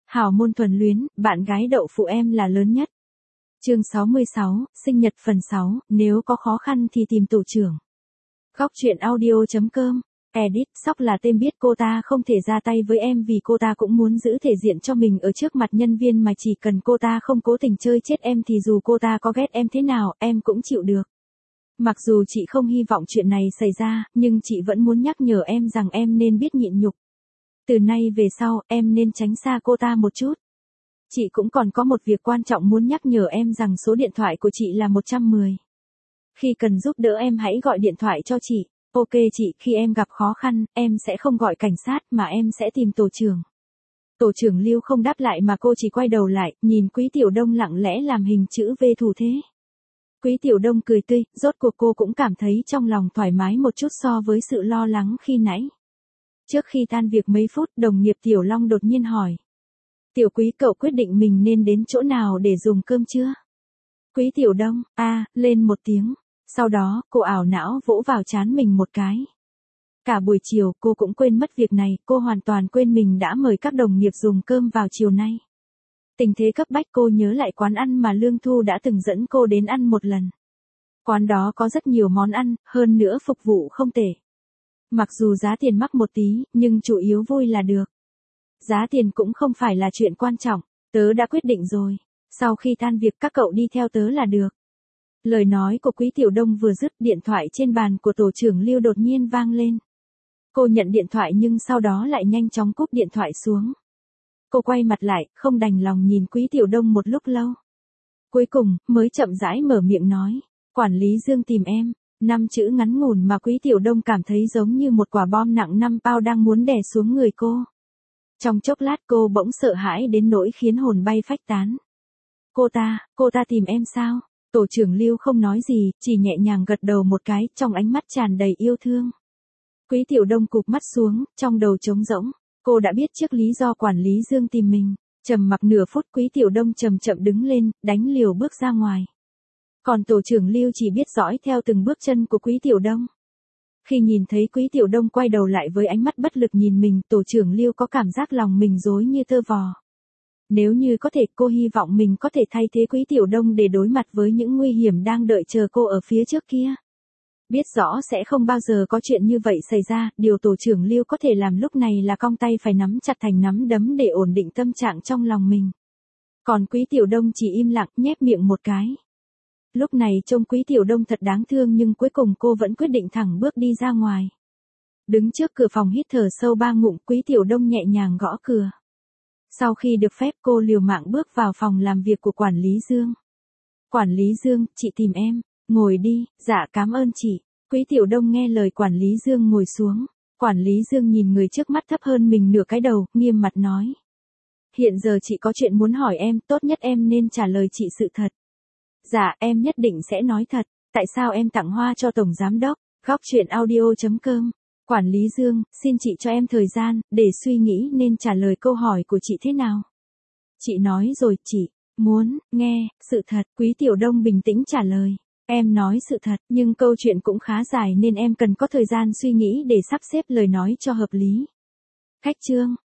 Hào môn thuần luyến, bạn gái đậu phụ em là lớn nhất. Chương 66, sinh nhật phần 6, nếu có khó khăn thì tìm tổ trưởng. Góc truyện audio.com. Edit, Sóc là tên biết cô ta không thể ra tay với em vì cô ta cũng muốn giữ thể diện cho mình ở trước mặt nhân viên mà chỉ cần cô ta không cố tình chơi chết em thì dù cô ta có ghét em thế nào, em cũng chịu được. Mặc dù chị không hy vọng chuyện này xảy ra, nhưng chị vẫn muốn nhắc nhở em rằng em nên biết nhịn nhục. Từ nay về sau, em nên tránh xa cô ta một chút. Chị cũng còn có một việc quan trọng muốn nhắc nhở em rằng số điện thoại của chị là 110. Khi cần giúp đỡ em hãy gọi điện thoại cho chị. Ok chị, khi em gặp khó khăn, em sẽ không gọi cảnh sát mà em sẽ tìm tổ trưởng. Tổ trưởng Lưu không đáp lại mà cô chỉ quay đầu lại, nhìn Quý Tiểu Đông lặng lẽ làm hình chữ V thủ thế. Quý Tiểu Đông cười tươi, rốt cuộc cô cũng cảm thấy trong lòng thoải mái một chút so với sự lo lắng khi nãy. Trước khi tan việc mấy phút, đồng nghiệp Tiểu Long đột nhiên hỏi. Tiểu Quý, cậu quyết định mình nên đến chỗ nào để dùng cơm chưa? Quý Tiểu Đông, lên một tiếng. Sau đó, cô ảo não vỗ vào trán mình một cái. Cả buổi chiều, cô cũng quên mất việc này, cô hoàn toàn quên mình đã mời các đồng nghiệp dùng cơm vào chiều nay. Tình thế cấp bách cô nhớ lại quán ăn mà Lương Thu đã từng dẫn cô đến ăn một lần. Quán đó có rất nhiều món ăn, hơn nữa phục vụ không tệ. Mặc dù giá tiền mắc một tí, nhưng chủ yếu vui là được. Giá tiền cũng không phải là chuyện quan trọng, tớ đã quyết định rồi. Sau khi tan việc các cậu đi theo tớ là được. Lời nói của Quý Tiểu Đông vừa dứt, điện thoại trên bàn của tổ trưởng Lưu đột nhiên vang lên. Cô nhận điện thoại nhưng sau đó lại nhanh chóng cúp điện thoại xuống. Cô quay mặt lại, không đành lòng nhìn Quý Tiểu Đông một lúc lâu. Cuối cùng, mới chậm rãi mở miệng nói. Quản lý Dương tìm em. 5 chữ ngắn ngủn mà Quý Tiểu Đông cảm thấy giống như một quả bom nặng 5 pound đang muốn đè xuống người cô. Trong chốc lát cô bỗng sợ hãi đến nỗi khiến hồn bay phách tán. Cô ta tìm em sao? Tổ trưởng Lưu không nói gì, chỉ nhẹ nhàng gật đầu một cái, trong ánh mắt tràn đầy yêu thương. Quý Tiểu Đông cụp mắt xuống, trong đầu trống rỗng. Cô đã biết trước lý do quản lý Dương tìm mình. Trầm mặc nửa phút, Quý Tiểu Đông chậm chậm đứng lên, đánh liều bước ra ngoài. Còn tổ trưởng Lưu chỉ biết dõi theo từng bước chân của Quý Tiểu Đông. Khi nhìn thấy Quý Tiểu Đông quay đầu lại với ánh mắt bất lực nhìn mình, tổ trưởng Lưu có cảm giác lòng mình rối như tơ vò. Nếu như có thể, cô hy vọng mình có thể thay thế Quý Tiểu Đông để đối mặt với những nguy hiểm đang đợi chờ cô ở phía trước kia. Biết rõ sẽ không bao giờ có chuyện như vậy xảy ra, điều tổ trưởng Lưu có thể làm lúc này là cong tay phải nắm chặt thành nắm đấm để ổn định tâm trạng trong lòng mình. Còn Quý Tiểu Đông chỉ im lặng, nhếch miệng một cái. Lúc này trông Quý Tiểu Đông thật đáng thương nhưng cuối cùng cô vẫn quyết định thẳng bước đi ra ngoài. Đứng trước cửa phòng hít thở sâu 3 ngụm, Quý Tiểu Đông nhẹ nhàng gõ cửa. Sau khi được phép cô liều mạng bước vào phòng làm việc của quản lý Dương. Quản lý Dương, chị tìm em. Ngồi đi, dạ cảm ơn chị. Quý Tiểu Đông nghe lời quản lý Dương ngồi xuống. Quản lý Dương nhìn người trước mắt thấp hơn mình nửa cái đầu, nghiêm mặt nói. Hiện giờ chị có chuyện muốn hỏi em, tốt nhất em nên trả lời chị sự thật. Dạ, em nhất định sẽ nói thật. Tại sao em tặng hoa cho Tổng Giám Đốc? Góc truyện audio.com. Quản lý Dương, xin chị cho em thời gian, để suy nghĩ nên trả lời câu hỏi của chị thế nào. Chị nói rồi, chị muốn nghe sự thật. Quý Tiểu Đông bình tĩnh trả lời. Em nói sự thật, nhưng câu chuyện cũng khá dài nên em cần có thời gian suy nghĩ để sắp xếp lời nói cho hợp lý. Khách trương,